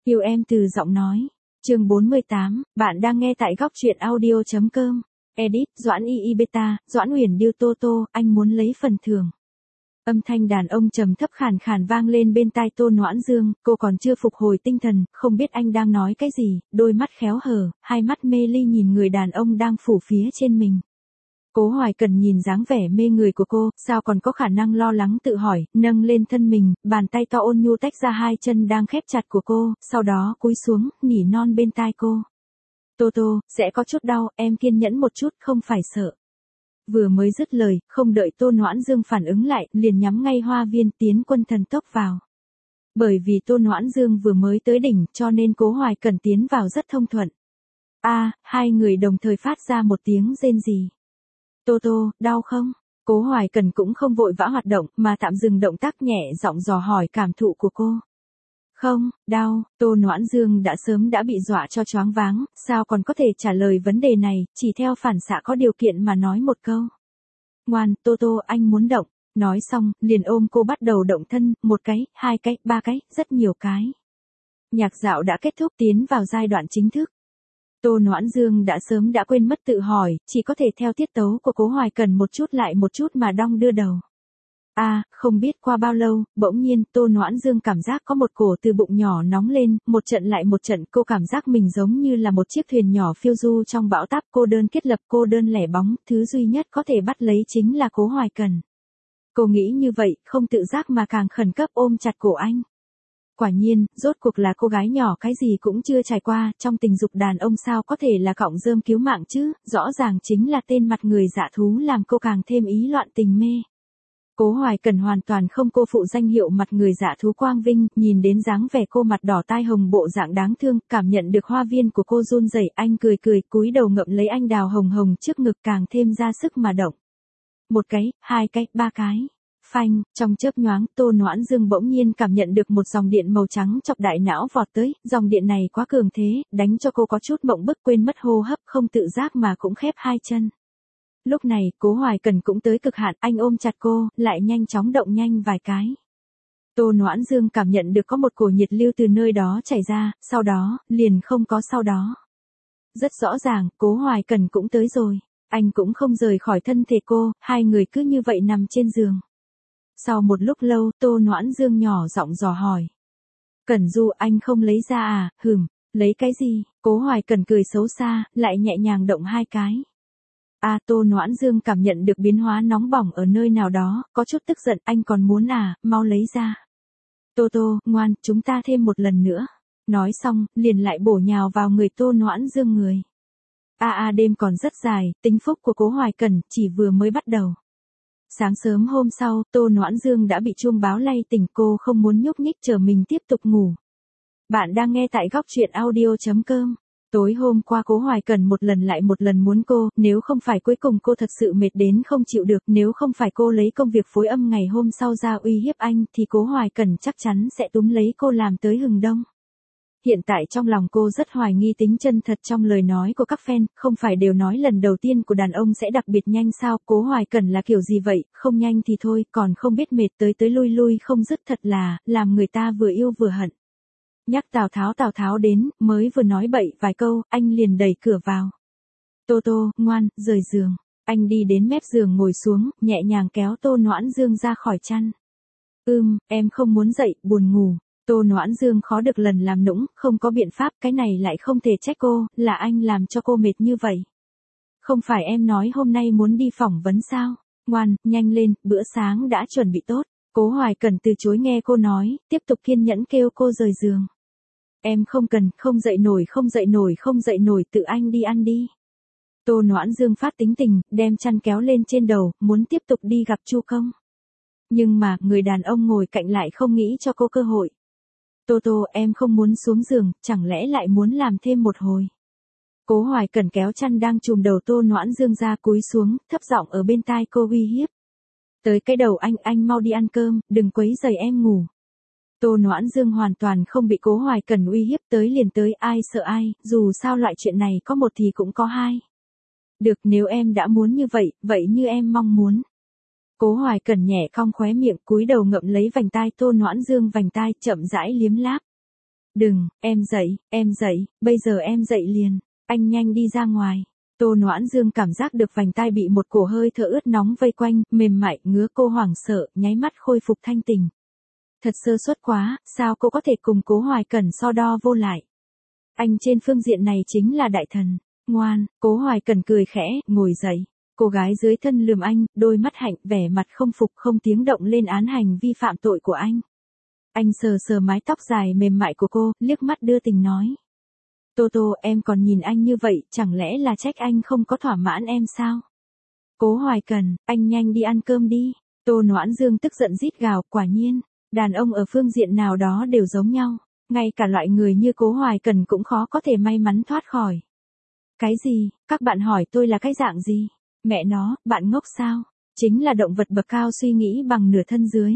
Yêu em từ giọng nói. Chương 48, bạn đang nghe tại góc truyện audio.com. Edit, Doãn Y Beta, Doãn Uyển Điêu Tô Tô, anh muốn lấy phần thưởng. Âm thanh đàn ông trầm thấp khàn khàn vang lên bên tai Tô Noãn Dương, cô còn chưa phục hồi tinh thần, không biết anh đang nói cái gì, đôi mắt khéo hở, hai mắt mê ly nhìn người đàn ông đang phủ phía trên mình. Cố Hoài Cần nhìn dáng vẻ mê người của cô, sao còn có khả năng lo lắng tự hỏi, nâng lên thân mình, bàn tay to ôn nhu tách ra hai chân đang khép chặt của cô, sau đó cúi xuống, nỉ non bên tai cô. Tô Tô, sẽ có chút đau, em kiên nhẫn một chút, không phải sợ. Vừa mới dứt lời, không đợi Tô Noãn Dương phản ứng lại, liền nhắm ngay hoa viên tiến quân thần tốc vào. Bởi vì Tô Noãn Dương vừa mới tới đỉnh cho nên Cố Hoài Cần tiến vào rất thông thuận. Hai người đồng thời phát ra một tiếng rên rỉ. Tô Tô, đau không? Cố Hoài Cần cũng không vội vã hoạt động mà tạm dừng động tác nhẹ giọng dò hỏi cảm thụ của cô. Không, đau, Tô Noãn Dương đã bị dọa cho choáng váng, sao còn có thể trả lời vấn đề này, chỉ theo phản xạ có điều kiện mà nói một câu. Ngoan, Tô Tô, anh muốn động. Nói xong, liền ôm cô bắt đầu động thân, một cái, hai cái, ba cái, rất nhiều cái. Nhạc dạo đã kết thúc tiến vào giai đoạn chính thức. Tô Noãn Dương đã quên mất tự hỏi, chỉ có thể theo tiết tấu của Cố Hoài Cần một chút lại một chút mà đong đưa đầu. Không biết qua bao lâu, bỗng nhiên Tô Noãn Dương cảm giác có một cổ từ bụng nhỏ nóng lên, một trận lại một trận, cô cảm giác mình giống như là một chiếc thuyền nhỏ phiêu du trong bão táp, cô đơn kết lập, cô đơn lẻ bóng, thứ duy nhất có thể bắt lấy chính là Cố Hoài Cần. Cô nghĩ như vậy, không tự giác mà càng khẩn cấp ôm chặt cổ anh. Quả nhiên, rốt cuộc là cô gái nhỏ cái gì cũng chưa trải qua, trong tình dục đàn ông sao có thể là cọng rơm cứu mạng chứ, rõ ràng chính là tên mặt người dạ thú làm cô càng thêm ý loạn tình mê. Cố Hoài Cần hoàn toàn không cô phụ danh hiệu mặt người dạ thú quang vinh, nhìn đến dáng vẻ cô mặt đỏ tai hồng bộ dạng đáng thương, cảm nhận được hoa viên của cô run rẩy, anh cười cúi đầu ngậm lấy anh đào hồng hồng trước ngực càng thêm ra sức mà động. Một cái, hai cái, ba cái. Phanh, trong chớp nhoáng, Tô Noãn Dương bỗng nhiên cảm nhận được một dòng điện màu trắng chọc đại não vọt tới, dòng điện này quá cường thế, đánh cho cô có chút mộng bức quên mất hô hấp, không tự giác mà cũng khép hai chân. Lúc này, Cố Hoài Cần cũng tới cực hạn, anh ôm chặt cô, lại nhanh chóng động nhanh vài cái. Tô Noãn Dương cảm nhận được có một cổ nhiệt lưu từ nơi đó chảy ra, sau đó, liền không có sau đó. Rất rõ ràng, Cố Hoài Cần cũng tới rồi, anh cũng không rời khỏi thân thể cô, hai người cứ như vậy nằm trên giường. Sau một lúc lâu, Tô Noãn Dương nhỏ giọng dò hỏi. Cẩn Du, anh không lấy ra lấy cái gì? Cố Hoài Cần cười xấu xa, lại nhẹ nhàng động hai cái. Tô Noãn Dương cảm nhận được biến hóa nóng bỏng ở nơi nào đó, có chút tức giận, anh còn muốn mau lấy ra. Tô Tô, ngoan, chúng ta thêm một lần nữa. Nói xong, liền lại bổ nhào vào người Tô Noãn Dương người. Đêm còn rất dài, tính phúc của Cố Hoài Cần chỉ vừa mới bắt đầu. Sáng sớm hôm sau, Tô Noãn Dương đã bị chuông báo lay tỉnh, cô không muốn nhúc nhích chờ mình tiếp tục ngủ. Bạn đang nghe tại góc truyện audio.com. Tối hôm qua Cố Hoài Cần một lần lại một lần muốn cô, nếu không phải cuối cùng cô thật sự mệt đến không chịu được, nếu không phải cô lấy công việc phối âm ngày hôm sau ra uy hiếp anh thì Cố Hoài Cần chắc chắn sẽ túm lấy cô làm tới hừng đông. Hiện tại trong lòng cô rất hoài nghi tính chân thật trong lời nói của các fan, không phải đều nói lần đầu tiên của đàn ông sẽ đặc biệt nhanh sao, Cố Hoài Cần là kiểu gì vậy, không nhanh thì thôi, còn không biết mệt tới lui không dứt, thật là, làm người ta vừa yêu vừa hận. Nhắc Tào Tháo đến, mới vừa nói bậy vài câu, anh liền đẩy cửa vào. Tô Tô, ngoan, rời giường. Anh đi đến mép giường ngồi xuống, nhẹ nhàng kéo Tô Noãn Dương ra khỏi chăn. Em không muốn dậy, buồn ngủ. Tô Noãn Dương khó được lần làm nũng, không có biện pháp, cái này lại không thể trách cô, là anh làm cho cô mệt như vậy. Không phải em nói hôm nay muốn đi phỏng vấn sao? Ngoan, nhanh lên, bữa sáng đã chuẩn bị tốt. Cố Hoài Cần từ chối nghe cô nói, tiếp tục kiên nhẫn kêu cô rời giường. Em không cần, không dậy nổi, tự anh đi ăn đi. Tô Noãn Dương phát tính tình, đem chăn kéo lên trên đầu, muốn tiếp tục đi gặp Chu Công. Nhưng mà, người đàn ông ngồi cạnh lại không nghĩ cho cô cơ hội. Tô Tô, em không muốn xuống giường, chẳng lẽ lại muốn làm thêm một hồi. Cố Hoài Cần kéo chăn đang trùm đầu Tô Noãn Dương ra cúi xuống, thấp giọng ở bên tai cô uy hiếp. Tới cái đầu anh mau đi ăn cơm, đừng quấy rầy em ngủ. Tô Noãn Dương hoàn toàn không bị Cố Hoài Cần uy hiếp, tới liền tới, ai sợ ai, dù sao loại chuyện này có một thì cũng có hai. Được, nếu em đã muốn như vậy, vậy như em mong muốn. Cố Hoài Cần nhẹ cong khóe miệng, cúi đầu ngậm lấy vành tai Tô Noãn Dương, vành tai chậm rãi liếm láp. Đừng, em dậy, bây giờ em dậy liền, anh nhanh đi ra ngoài. Tô Noãn Dương cảm giác được vành tai bị một cổ hơi thở ướt nóng vây quanh, mềm mại, ngứa, cô hoảng sợ, nháy mắt khôi phục thanh tỉnh. Thật sơ suất quá, sao cô có thể cùng Cố Hoài Cẩn so đo vô lại. Anh trên phương diện này chính là đại thần. Ngoan, Cố Hoài Cẩn cười khẽ, ngồi dậy. Cô gái dưới thân lườm anh, đôi mắt hạnh, vẻ mặt không phục không tiếng động lên án hành vi phạm tội của anh. Anh sờ sờ mái tóc dài mềm mại của cô, liếc mắt đưa tình nói. Tô Tô, em còn nhìn anh như vậy, chẳng lẽ là trách anh không có thỏa mãn em sao? Cố Hoài Cẩn, anh nhanh đi ăn cơm đi. Tô Noãn Dương tức giận rít gào, quả nhiên, đàn ông ở phương diện nào đó đều giống nhau, ngay cả loại người như Cố Hoài Cẩn cũng khó có thể may mắn thoát khỏi. Cái gì, các bạn hỏi tôi là cái dạng gì? Mẹ nó, bạn ngốc sao? Chính là động vật bậc cao suy nghĩ bằng nửa thân dưới.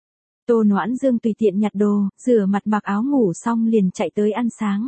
Tô Noãn Dương tùy tiện nhặt đồ, rửa mặt mặc áo ngủ xong liền chạy tới ăn sáng.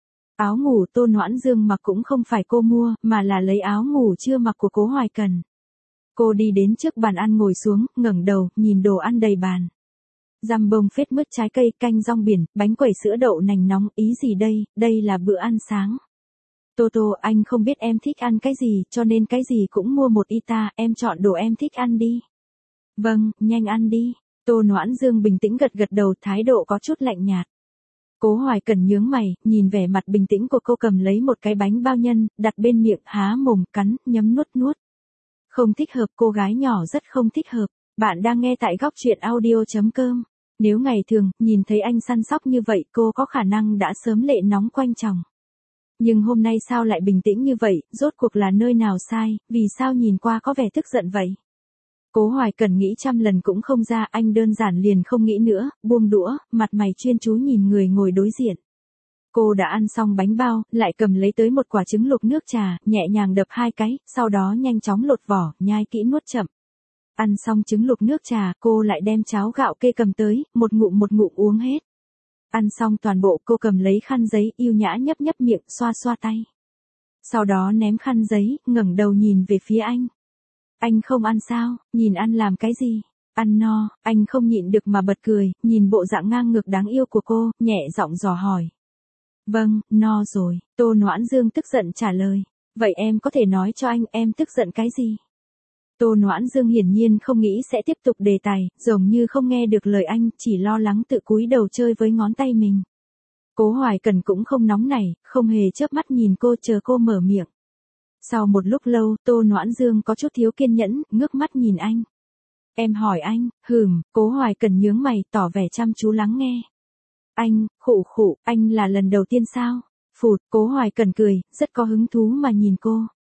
Áo ngủ Tô Noãn Dương mặc cũng không phải cô mua, mà là lấy áo ngủ chưa mặc của Cố Hoài Cẩn. Cô đi đến trước bàn ăn ngồi xuống, ngẩng đầu, nhìn đồ ăn đầy bàn. Dăm bông phết mứt trái cây, canh rong biển, bánh quẩy sữa đậu nành nóng, ý gì đây là bữa ăn sáng. Tô Tô, anh không biết em thích ăn cái gì, cho nên cái gì cũng mua một ít ta, em chọn đồ em thích ăn đi. Vâng, nhanh ăn đi. Tô Noãn Dương bình tĩnh gật gật đầu, thái độ có chút lạnh nhạt. Cố Hoài Cẩn nhướng mày, nhìn vẻ mặt bình tĩnh của cô cầm lấy một cái bánh bao nhân, đặt bên miệng, há mồm cắn, nhấm nuốt. Không thích hợp, cô gái nhỏ rất không thích hợp. Bạn đang nghe tại góc truyện audio.com. Nếu ngày thường, nhìn thấy anh săn sóc như vậy, cô có khả năng đã sớm lệ nóng quanh chồng. Nhưng hôm nay sao lại bình tĩnh như vậy, rốt cuộc là nơi nào sai, vì sao nhìn qua có vẻ tức giận vậy? Cố Hoài Cẩn nghĩ trăm lần cũng không ra, anh đơn giản liền không nghĩ nữa, buông đũa, mặt mày chuyên chú nhìn người ngồi đối diện. Cô đã ăn xong bánh bao, lại cầm lấy tới một quả trứng luộc nước trà, nhẹ nhàng đập 2 cái, sau đó nhanh chóng lột vỏ, nhai kỹ nuốt chậm. Ăn xong trứng luộc nước trà, cô lại đem cháo gạo kê cầm tới, một ngụm uống hết. Ăn xong toàn bộ, cô cầm lấy khăn giấy, yêu nhã nhấp miệng, xoa tay. Sau đó ném khăn giấy, ngẩng đầu nhìn về phía anh. Anh không ăn sao, nhìn ăn làm cái gì? Ăn no, anh không nhịn được mà bật cười, nhìn bộ dạng ngang ngược đáng yêu của cô, nhẹ giọng dò hỏi. Vâng, no rồi, Tô Noãn Dương tức giận trả lời. Vậy em có thể nói cho anh em tức giận cái gì? Tô Noãn Dương hiển nhiên không nghĩ sẽ tiếp tục đề tài, giống như không nghe được lời anh, chỉ lo lắng tự cúi đầu chơi với ngón tay mình. Cố Hoài Cẩn cũng không nóng nảy, không hề chớp mắt nhìn cô chờ cô mở miệng. Sau một lúc lâu, Tô Noãn Dương có chút thiếu kiên nhẫn, ngước mắt nhìn anh. Em hỏi anh, Cố Hoài Cẩn nhướng mày, tỏ vẻ chăm chú lắng nghe. Anh, khụ, anh là lần đầu tiên sao? Phụt, Cố Hoài Cẩn cười, rất có hứng thú mà nhìn cô.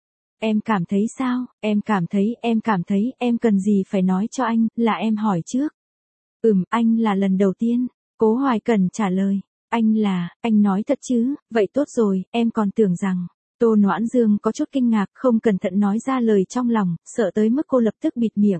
Em cảm thấy sao? Em cảm thấy, em cần gì phải nói cho anh, là em hỏi trước. Anh là lần đầu tiên. Cố Hoài Cẩn trả lời. Anh nói thật chứ, vậy tốt rồi, em còn tưởng rằng. Tô Noãn Dương có chút kinh ngạc, không cẩn thận nói ra lời trong lòng, sợ tới mức cô lập tức bịt miệng.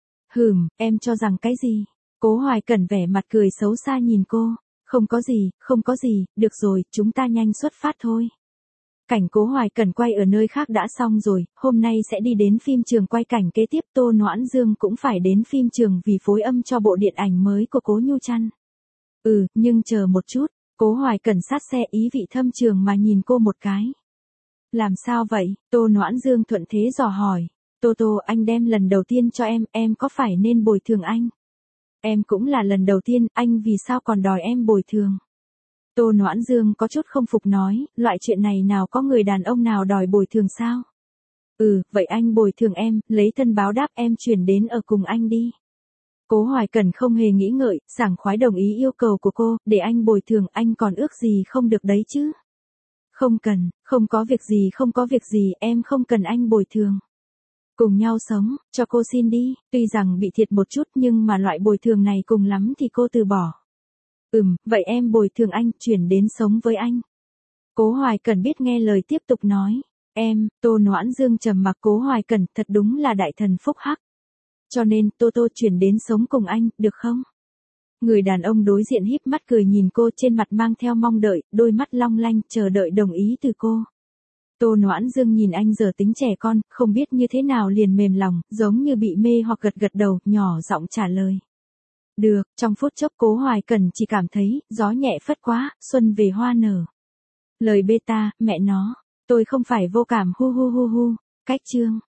Em cho rằng cái gì? Cố Hoài Cẩn vẻ mặt cười xấu xa nhìn cô. Không có gì, được rồi, chúng ta nhanh xuất phát thôi. Cảnh Cố Hoài Cẩn quay ở nơi khác đã xong rồi, hôm nay sẽ đi đến phim trường quay cảnh kế tiếp. Tô Noãn Dương cũng phải đến phim trường vì phối âm cho bộ điện ảnh mới của Cố Nhu Trăn. Nhưng chờ một chút, Cố Hoài Cẩn sát xe ý vị thâm trường mà nhìn cô một cái. Làm sao vậy? Tô Noãn Dương thuận thế dò hỏi. Tô, anh đem lần đầu tiên cho em có phải nên bồi thường anh? Em cũng là lần đầu tiên, anh vì sao còn đòi em bồi thường? Tô Noãn Dương có chút không phục nói, loại chuyện này nào có người đàn ông nào đòi bồi thường sao? Vậy anh bồi thường em, lấy thân báo đáp, em chuyển đến ở cùng anh đi. Cố Hoài Cẩn không hề nghĩ ngợi, sảng khoái đồng ý yêu cầu của cô, để anh bồi thường, anh còn ước gì không được đấy chứ? Không cần, không có việc gì, em không cần anh bồi thường. Cùng nhau sống, cho cô xin đi, tuy rằng bị thiệt một chút nhưng mà loại bồi thường này cùng lắm thì cô từ bỏ. Vậy em bồi thường anh, chuyển đến sống với anh. Cố Hoài Cẩn biết nghe lời tiếp tục nói. Tô Noãn Dương trầm mặc. Cố Hoài Cẩn thật đúng là đại thần phúc hắc. Cho nên, Tô chuyển đến sống cùng anh, được không? Người đàn ông đối diện híp mắt cười nhìn cô, trên mặt mang theo mong đợi, đôi mắt long lanh, chờ đợi đồng ý từ cô. Tô Noãn Dương nhìn anh giờ tính trẻ con, không biết như thế nào liền mềm lòng, giống như bị mê hoặc gật đầu, nhỏ giọng trả lời. Được, trong phút chốc Cố Hoài Cẩn chỉ cảm thấy, gió nhẹ phất quá, xuân về hoa nở. Lời beta, mẹ nó, tôi không phải vô cảm hu hu hu hu, cách chương.